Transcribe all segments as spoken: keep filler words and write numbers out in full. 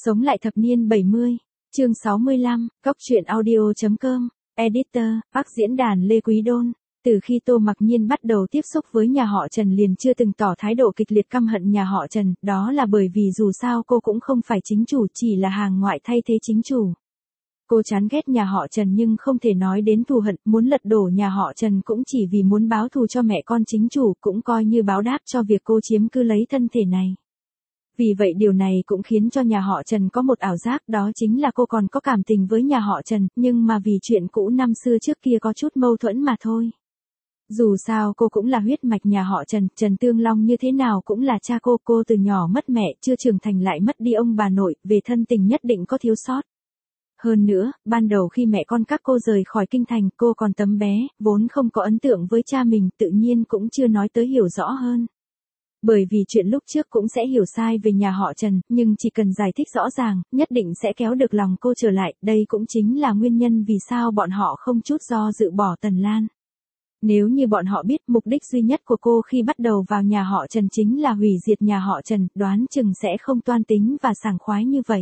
Sống lại thập niên bảy mươi, chương sáu mươi lăm, Cóc truyện audio chấm com, Editor, Bắc diễn đàn Lê Quý Đôn. Từ khi Tô Mặc Nhiên bắt đầu tiếp xúc với nhà họ Trần liền chưa từng tỏ thái độ kịch liệt căm hận nhà họ Trần, đó là bởi vì dù sao cô cũng không phải chính chủ, chỉ là hàng ngoại thay thế chính chủ. Cô chán ghét nhà họ Trần nhưng không thể nói đến thù hận, muốn lật đổ nhà họ Trần cũng chỉ vì muốn báo thù cho mẹ con chính chủ, cũng coi như báo đáp cho việc cô chiếm cứ lấy thân thể này. Vì vậy điều này cũng khiến cho nhà họ Trần có một ảo giác, đó chính là cô còn có cảm tình với nhà họ Trần, nhưng mà vì chuyện cũ năm xưa trước kia có chút mâu thuẫn mà thôi. Dù sao cô cũng là huyết mạch nhà họ Trần, Trần Tương Long như thế nào cũng là cha cô, cô từ nhỏ mất mẹ, chưa trưởng thành lại mất đi ông bà nội, về thân tình nhất định có thiếu sót. Hơn nữa, ban đầu khi mẹ con các cô rời khỏi kinh thành, cô còn tấm bé, vốn không có ấn tượng với cha mình, tự nhiên cũng chưa nói tới hiểu rõ hơn. Bởi vì chuyện lúc trước cũng sẽ hiểu sai về nhà họ Trần, nhưng chỉ cần giải thích rõ ràng, nhất định sẽ kéo được lòng cô trở lại, đây cũng chính là nguyên nhân vì sao bọn họ không chút do dự bỏ Tần Lan. Nếu như bọn họ biết mục đích duy nhất của cô khi bắt đầu vào nhà họ Trần chính là hủy diệt nhà họ Trần, đoán chừng sẽ không toan tính và sảng khoái như vậy.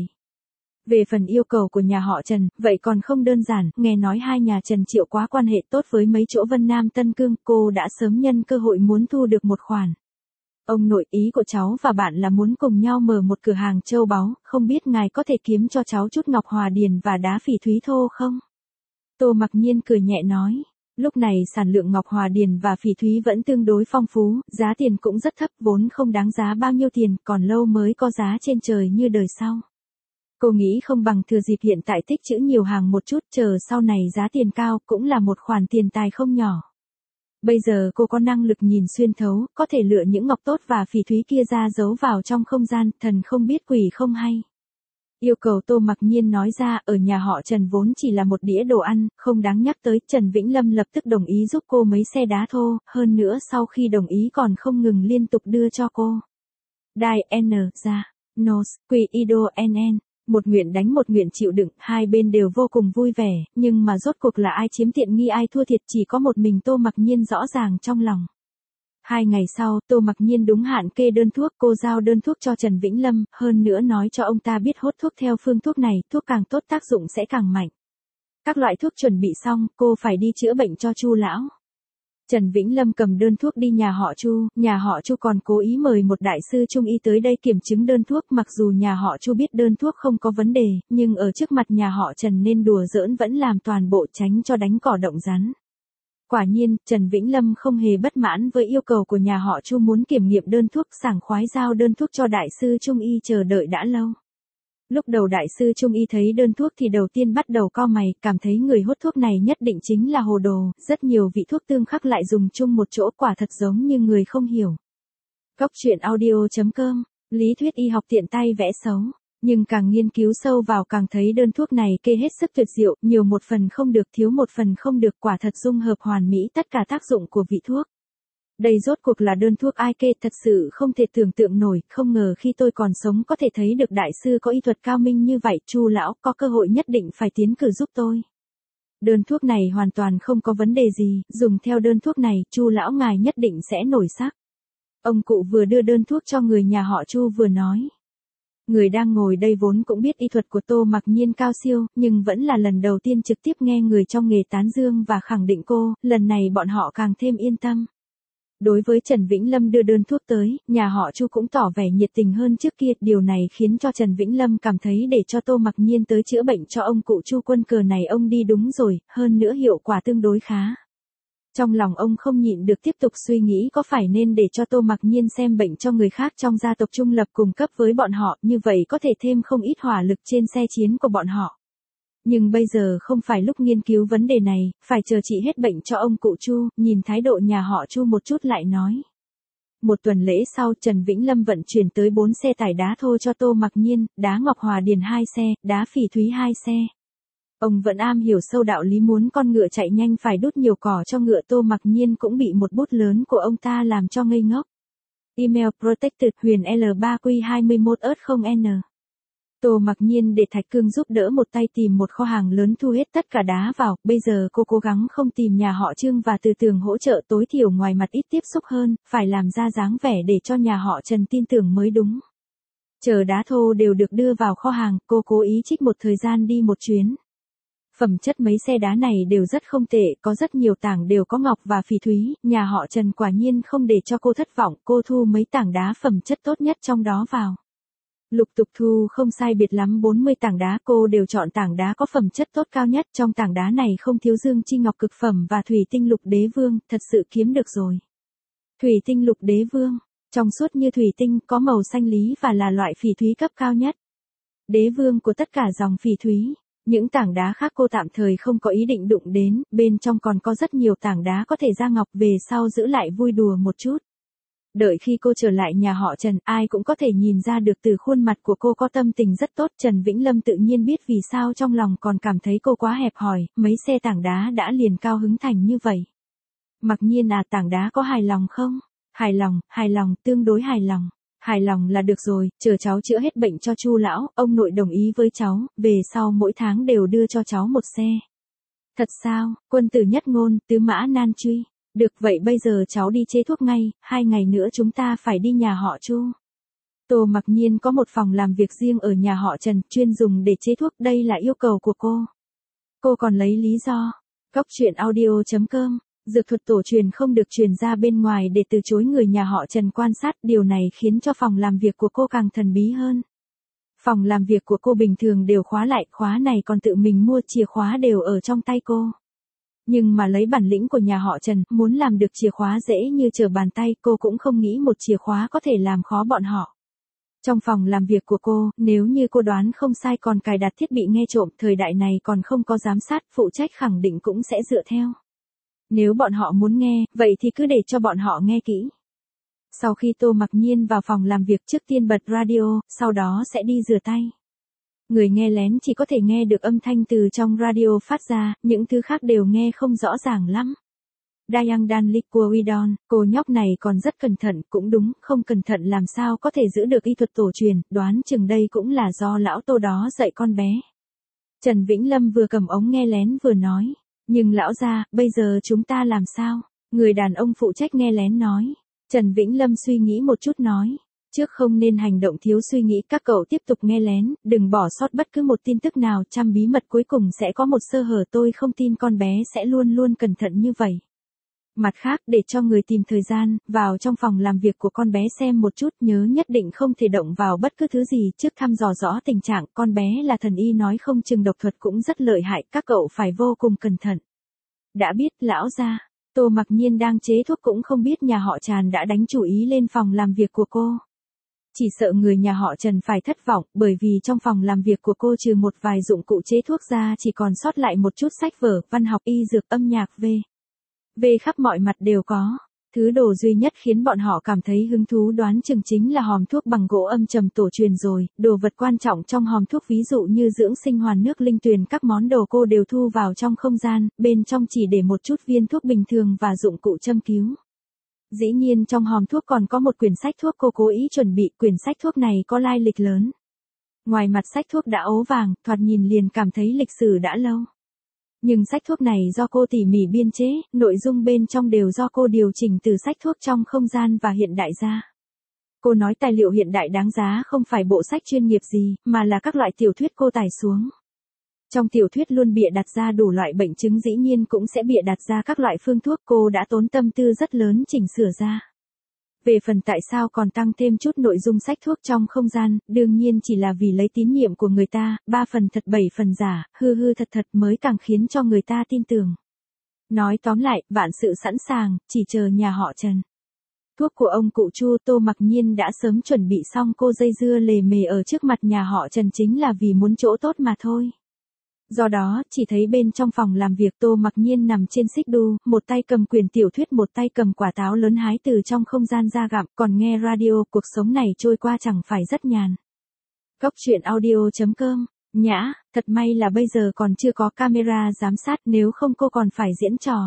Về phần yêu cầu của nhà họ Trần, vậy còn không đơn giản, nghe nói hai nhà Trần Triệu quá quan hệ tốt với mấy chỗ Vân Nam Tân Cương, cô đã sớm nhân cơ hội muốn thu được một khoản. Ông nội, ý của cháu và bạn là muốn cùng nhau mở một cửa hàng châu báu, không biết ngài có thể kiếm cho cháu chút ngọc hòa điền và đá phỉ thúy thô không? Tô Mặc Nhiên cười nhẹ nói. Lúc này sản lượng ngọc hòa điền và phỉ thúy vẫn tương đối phong phú, giá tiền cũng rất thấp, vốn không đáng giá bao nhiêu tiền, còn lâu mới có giá trên trời như đời sau. Cô nghĩ không bằng thừa dịp hiện tại tích trữ nhiều hàng một chút, chờ sau này giá tiền cao, cũng là một khoản tiền tài không nhỏ. Bây giờ cô có năng lực nhìn xuyên thấu, có thể lựa những ngọc tốt và phỉ thúy kia ra giấu vào trong không gian, thần không biết quỷ không hay. Yêu cầu Tô Mặc Nhiên nói ra, ở nhà họ Trần vốn chỉ là một đĩa đồ ăn, không đáng nhắc tới. Trần Vĩnh Lâm lập tức đồng ý giúp cô mấy xe đá thô, hơn nữa sau khi đồng ý còn không ngừng liên tục đưa cho cô. Đai N, ra, Nos, Quy Ido N N, một nguyện đánh một nguyện chịu đựng, hai bên đều vô cùng vui vẻ, nhưng mà rốt cuộc là ai chiếm tiện nghi ai thua thiệt chỉ có một mình Tô Mặc Nhiên rõ ràng trong lòng. Hai ngày sau, Tô Mặc Nhiên đúng hạn kê đơn thuốc, cô giao đơn thuốc cho Trần Vĩnh Lâm, hơn nữa nói cho ông ta biết hốt thuốc theo phương thuốc này, thuốc càng tốt tác dụng sẽ càng mạnh. Các loại thuốc chuẩn bị xong, cô phải đi chữa bệnh cho Chu lão. Trần Vĩnh Lâm cầm đơn thuốc đi nhà họ Chu, nhà họ Chu còn cố ý mời một đại sư trung y tới đây kiểm chứng đơn thuốc, mặc dù nhà họ Chu biết đơn thuốc không có vấn đề, nhưng ở trước mặt nhà họ Trần nên đùa giỡn vẫn làm toàn bộ tránh cho đánh cỏ động rắn. Quả nhiên, Trần Vĩnh Lâm không hề bất mãn với yêu cầu của nhà họ Chu muốn kiểm nghiệm đơn thuốc, sảng khoái giao đơn thuốc cho đại sư trung y chờ đợi đã lâu. Lúc đầu đại sư trung y thấy đơn thuốc thì đầu tiên bắt đầu cau mày, cảm thấy người hốt thuốc này nhất định chính là hồ đồ, rất nhiều vị thuốc tương khắc lại dùng chung một chỗ, quả thật giống như người không hiểu. Cóc truyện audio chấm com, lý thuyết y học tiện tay vẽ xấu. Nhưng càng nghiên cứu sâu vào càng thấy đơn thuốc này kê hết sức tuyệt diệu, nhiều một phần không được, thiếu một phần không được, quả thật dung hợp hoàn mỹ tất cả tác dụng của vị thuốc. Đây rốt cuộc là đơn thuốc ai kê, thật sự không thể tưởng tượng nổi, không ngờ khi tôi còn sống có thể thấy được đại sư có y thuật cao minh như vậy, Chu lão có cơ hội nhất định phải tiến cử giúp tôi. Đơn thuốc này hoàn toàn không có vấn đề gì, dùng theo đơn thuốc này, Chu lão ngài nhất định sẽ nổi sắc. Ông cụ vừa đưa đơn thuốc cho người nhà họ Chu vừa nói. Người đang ngồi đây vốn cũng biết y thuật của Tô Mặc Nhiên cao siêu, nhưng vẫn là lần đầu tiên trực tiếp nghe người trong nghề tán dương và khẳng định cô, lần này bọn họ càng thêm yên tâm. Đối với Trần Vĩnh Lâm đưa đơn thuốc tới, nhà họ Chu cũng tỏ vẻ nhiệt tình hơn trước kia, điều này khiến cho Trần Vĩnh Lâm cảm thấy để cho Tô Mặc Nhiên tới chữa bệnh cho ông cụ Chu Quân Cờ này ông đi đúng rồi, hơn nữa hiệu quả tương đối khá. Trong lòng ông không nhịn được tiếp tục suy nghĩ có phải nên để cho Tô Mặc Nhiên xem bệnh cho người khác trong gia tộc trung lập cùng cấp với bọn họ, như vậy có thể thêm không ít hỏa lực trên xe chiến của bọn họ. Nhưng bây giờ không phải lúc nghiên cứu vấn đề này, phải chờ trị hết bệnh cho ông cụ Chu, nhìn thái độ nhà họ Chu một chút lại nói. Một tuần lễ sau, Trần Vĩnh Lâm vận chuyển tới bốn xe tải đá thô cho Tô Mặc Nhiên, đá ngọc hòa điền hai xe, đá phỉ thúy hai xe. Ông vẫn am hiểu sâu đạo lý, muốn con ngựa chạy nhanh phải đút nhiều cỏ cho ngựa. Tô Mặc Nhiên cũng bị một bút lớn của ông ta làm cho ngây ngốc. Email protected huyền L ba Q hai mốt ớt không N. Tô Mặc Nhiên để Thạch Cương giúp đỡ một tay tìm một kho hàng lớn thu hết tất cả đá vào, bây giờ cô cố gắng không tìm nhà họ Trương và Từ Tường hỗ trợ, tối thiểu ngoài mặt ít tiếp xúc hơn, phải làm ra dáng vẻ để cho nhà họ Trần tin tưởng mới đúng. Chờ đá thô đều được đưa vào kho hàng, cô cố ý trích một thời gian đi một chuyến. Phẩm chất mấy xe đá này đều rất không tệ, có rất nhiều tảng đều có ngọc và phỉ thúy, nhà họ Trần quả nhiên không để cho cô thất vọng, cô thu mấy tảng đá phẩm chất tốt nhất trong đó vào. Lục tục thu không sai biệt lắm bốn mươi tảng đá, cô đều chọn tảng đá có phẩm chất tốt cao nhất, trong tảng đá này không thiếu dương chi ngọc cực phẩm và thủy tinh lục đế vương, thật sự kiếm được rồi. Thủy tinh lục đế vương, trong suốt như thủy tinh, có màu xanh lý và là loại phỉ thúy cấp cao nhất. Đế vương của tất cả dòng phỉ thúy. Những tảng đá khác cô tạm thời không có ý định đụng đến, bên trong còn có rất nhiều tảng đá có thể ra ngọc, về sau giữ lại vui đùa một chút. Đợi khi cô trở lại nhà họ Trần, ai cũng có thể nhìn ra được từ khuôn mặt của cô có tâm tình rất tốt. Trần Vĩnh Lâm tự nhiên biết vì sao trong lòng còn cảm thấy cô quá hẹp hòi, mấy xe tảng đá đã liền cao hứng thành như vậy. Mặc nhiên à, tảng đá có hài lòng không? Hài lòng, hài lòng, tương đối hài lòng. Hài lòng là được rồi, chờ cháu chữa hết bệnh cho Chu lão, ông nội đồng ý với cháu, về sau mỗi tháng đều đưa cho cháu một xe. Thật sao? Quân tử nhất ngôn, tứ mã nan truy. Được vậy bây giờ cháu đi chế thuốc ngay, hai ngày nữa chúng ta phải đi nhà họ Chu. Tô Mặc Nhiên có một phòng làm việc riêng ở nhà họ Trần, chuyên dùng để chế thuốc, đây là yêu cầu của cô. Cô còn lấy lý do. Cóc truyện audio chấm com. Dược thuật tổ truyền không được truyền ra bên ngoài để từ chối người nhà họ Trần quan sát, điều này khiến cho phòng làm việc của cô càng thần bí hơn. Phòng làm việc của cô bình thường đều khóa lại, khóa này còn tự mình mua, chìa khóa đều ở trong tay cô. Nhưng mà lấy bản lĩnh của nhà họ Trần, muốn làm được chìa khóa dễ như trở bàn tay, cô cũng không nghĩ một chìa khóa có thể làm khó bọn họ. Trong phòng làm việc của cô, nếu như cô đoán không sai còn cài đặt thiết bị nghe trộm, thời đại này còn không có giám sát, phụ trách khẳng định cũng sẽ dựa theo. Nếu bọn họ muốn nghe, vậy thì cứ để cho bọn họ nghe kỹ. Sau khi Tô Mặc Nhiên vào phòng làm việc, trước tiên bật radio, sau đó sẽ đi rửa tay. Người nghe lén chỉ có thể nghe được âm thanh từ trong radio phát ra, những thứ khác đều nghe không rõ ràng lắm. Dayang Dan Liquidon, cô nhóc này còn rất cẩn thận, cũng đúng, không cẩn thận làm sao có thể giữ được y thuật tổ truyền, đoán chừng đây cũng là do lão Tô đó dạy con bé. Trần Vĩnh Lâm vừa cầm ống nghe lén vừa nói. Nhưng lão gia, bây giờ chúng ta làm sao? Người đàn ông phụ trách nghe lén nói. Trần Vĩnh Lâm suy nghĩ một chút nói. Trước không nên hành động thiếu suy nghĩ, các cậu tiếp tục nghe lén, đừng bỏ sót bất cứ một tin tức nào, trăm bí mật cuối cùng sẽ có một sơ hở, tôi không tin con bé sẽ luôn luôn cẩn thận như vậy. Mặt khác, để cho người tìm thời gian, vào trong phòng làm việc của con bé xem một chút, nhớ nhất định không thể động vào bất cứ thứ gì, trước thăm dò rõ tình trạng, con bé là thần y nói không chừng độc thuật cũng rất lợi hại, các cậu phải vô cùng cẩn thận. Đã biết, lão gia. Tô Mặc Nhiên đang chế thuốc cũng không biết nhà họ Trần đã đánh chủ ý lên phòng làm việc của cô. Chỉ sợ người nhà họ Trần phải thất vọng, bởi vì trong phòng làm việc của cô trừ một vài dụng cụ chế thuốc ra chỉ còn sót lại một chút sách vở, văn học, y dược, âm nhạc về. Về khắp mọi mặt đều có. Thứ đồ duy nhất khiến bọn họ cảm thấy hứng thú đoán chừng chính là hòm thuốc bằng gỗ âm trầm tổ truyền rồi, đồ vật quan trọng trong hòm thuốc ví dụ như dưỡng sinh hoàn nước linh tuyền, các món đồ cô đều thu vào trong không gian, bên trong chỉ để một chút viên thuốc bình thường và dụng cụ châm cứu. Dĩ nhiên trong hòm thuốc còn có một quyển sách thuốc cô cố ý chuẩn bị, quyển sách thuốc này có lai lịch lớn. Ngoài mặt sách thuốc đã ố vàng, thoạt nhìn liền cảm thấy lịch sử đã lâu. Nhưng sách thuốc này do cô tỉ mỉ biên chế, nội dung bên trong đều do cô điều chỉnh từ sách thuốc trong không gian và hiện đại ra. Cô nói tài liệu hiện đại đáng giá không phải bộ sách chuyên nghiệp gì, mà là các loại tiểu thuyết cô tải xuống. Trong tiểu thuyết luôn bịa đặt ra đủ loại bệnh chứng, dĩ nhiên cũng sẽ bịa đặt ra các loại phương thuốc, cô đã tốn tâm tư rất lớn chỉnh sửa ra. Về phần tại sao còn tăng thêm chút nội dung sách thuốc trong không gian, đương nhiên chỉ là vì lấy tín nhiệm của người ta, ba phần thật bảy phần giả, hư hư thật thật mới càng khiến cho người ta tin tưởng. Nói tóm lại, vạn sự sẵn sàng, chỉ chờ nhà họ Trần. Thuốc của ông cụ Chu, Tô Mặc Nhiên đã sớm chuẩn bị xong, cô dây dưa lề mề ở trước mặt nhà họ Trần chính là vì muốn chỗ tốt mà thôi. Do đó, chỉ thấy bên trong phòng làm việc Tô Mặc Nhiên nằm trên xích đu, một tay cầm quyển tiểu thuyết, một tay cầm quả táo lớn hái từ trong không gian ra gặm, còn nghe radio, cuộc sống này trôi qua chẳng phải rất nhàn. Cóc truyện audio chấm com, nhã, thật may là bây giờ còn chưa có camera giám sát, nếu không cô còn phải diễn trò.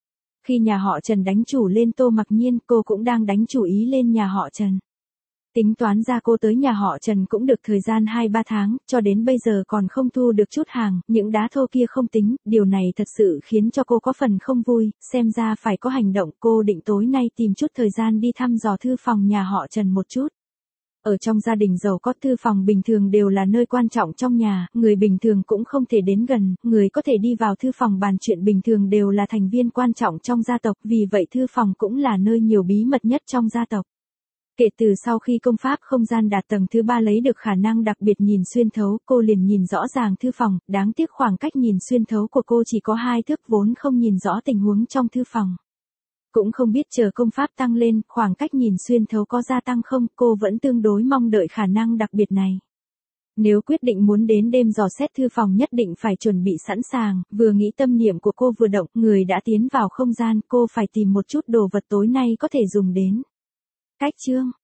Khi nhà họ Trần đánh chủ lên Tô Mặc Nhiên, cô cũng đang đánh chủ ý lên nhà họ Trần. Tính toán ra cô tới nhà họ Trần cũng được thời gian hai ba tháng, cho đến bây giờ còn không thu được chút hàng, những đá thô kia không tính, điều này thật sự khiến cho cô có phần không vui, xem ra phải có hành động, cô định tối nay tìm chút thời gian đi thăm dò thư phòng nhà họ Trần một chút. Ở trong gia đình giàu có, thư phòng bình thường đều là nơi quan trọng trong nhà, người bình thường cũng không thể đến gần, người có thể đi vào thư phòng bàn chuyện bình thường đều là thành viên quan trọng trong gia tộc, vì vậy thư phòng cũng là nơi nhiều bí mật nhất trong gia tộc. Kể từ sau khi công pháp không gian đạt tầng thứ ba lấy được khả năng đặc biệt nhìn xuyên thấu, cô liền nhìn rõ ràng thư phòng, đáng tiếc khoảng cách nhìn xuyên thấu của cô chỉ có hai thước vốn không nhìn rõ tình huống trong thư phòng. Cũng không biết chờ công pháp tăng lên, khoảng cách nhìn xuyên thấu có gia tăng không, cô vẫn tương đối mong đợi khả năng đặc biệt này. Nếu quyết định muốn đến đêm dò xét thư phòng nhất định phải chuẩn bị sẵn sàng, vừa nghĩ tâm niệm của cô vừa động, người đã tiến vào không gian, cô phải tìm một chút đồ vật tối nay có thể dùng đến. Cách chương